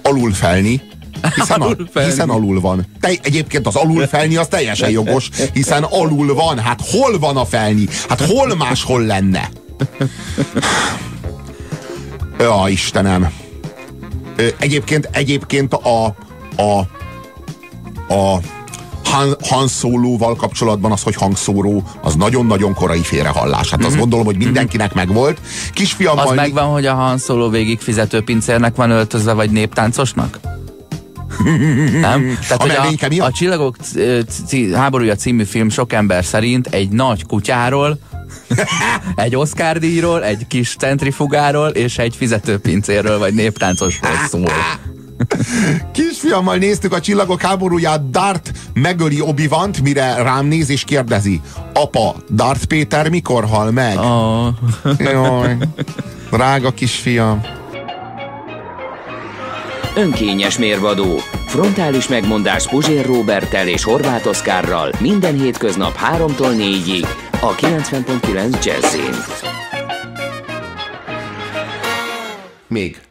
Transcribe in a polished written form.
alulfelni, hiszen alul van. Egyébként az alulfelni az teljesen jogos, hiszen alul van. Hát hol van a felni? Hát hol máshol lenne? Ja, Istenem. Egyébként a Han Solo-val kapcsolatban az, hogy hangszóró, az nagyon-nagyon korai félrehallás. Hát azt gondolom, hogy mindenkinek megvolt. Kisfiammal... Az megvan, hogy a Han Solo végig fizetőpincérnek van öltözve, vagy néptáncosnak? Nem? Tehát, a Csillagok háborúja című film sok ember szerint egy nagy kutyáról, egy Oscar-díjról, egy kis centrifugáról és egy fizetőpincérről vagy néptáncosról szól. Kisfiammal néztük a Csillagok háborúját, Darth megöli Obi-Want, mire rám néz és kérdezi: apa, Darth Péter mikor hal meg? Oh. Jaj, drága kisfiam. Önkényes mérvadó. Frontális megmondás Puzsér Róberttel és Horváth Oszkárral minden hétköznap 3-tól 4-ig a 90.9 Jazzin. Még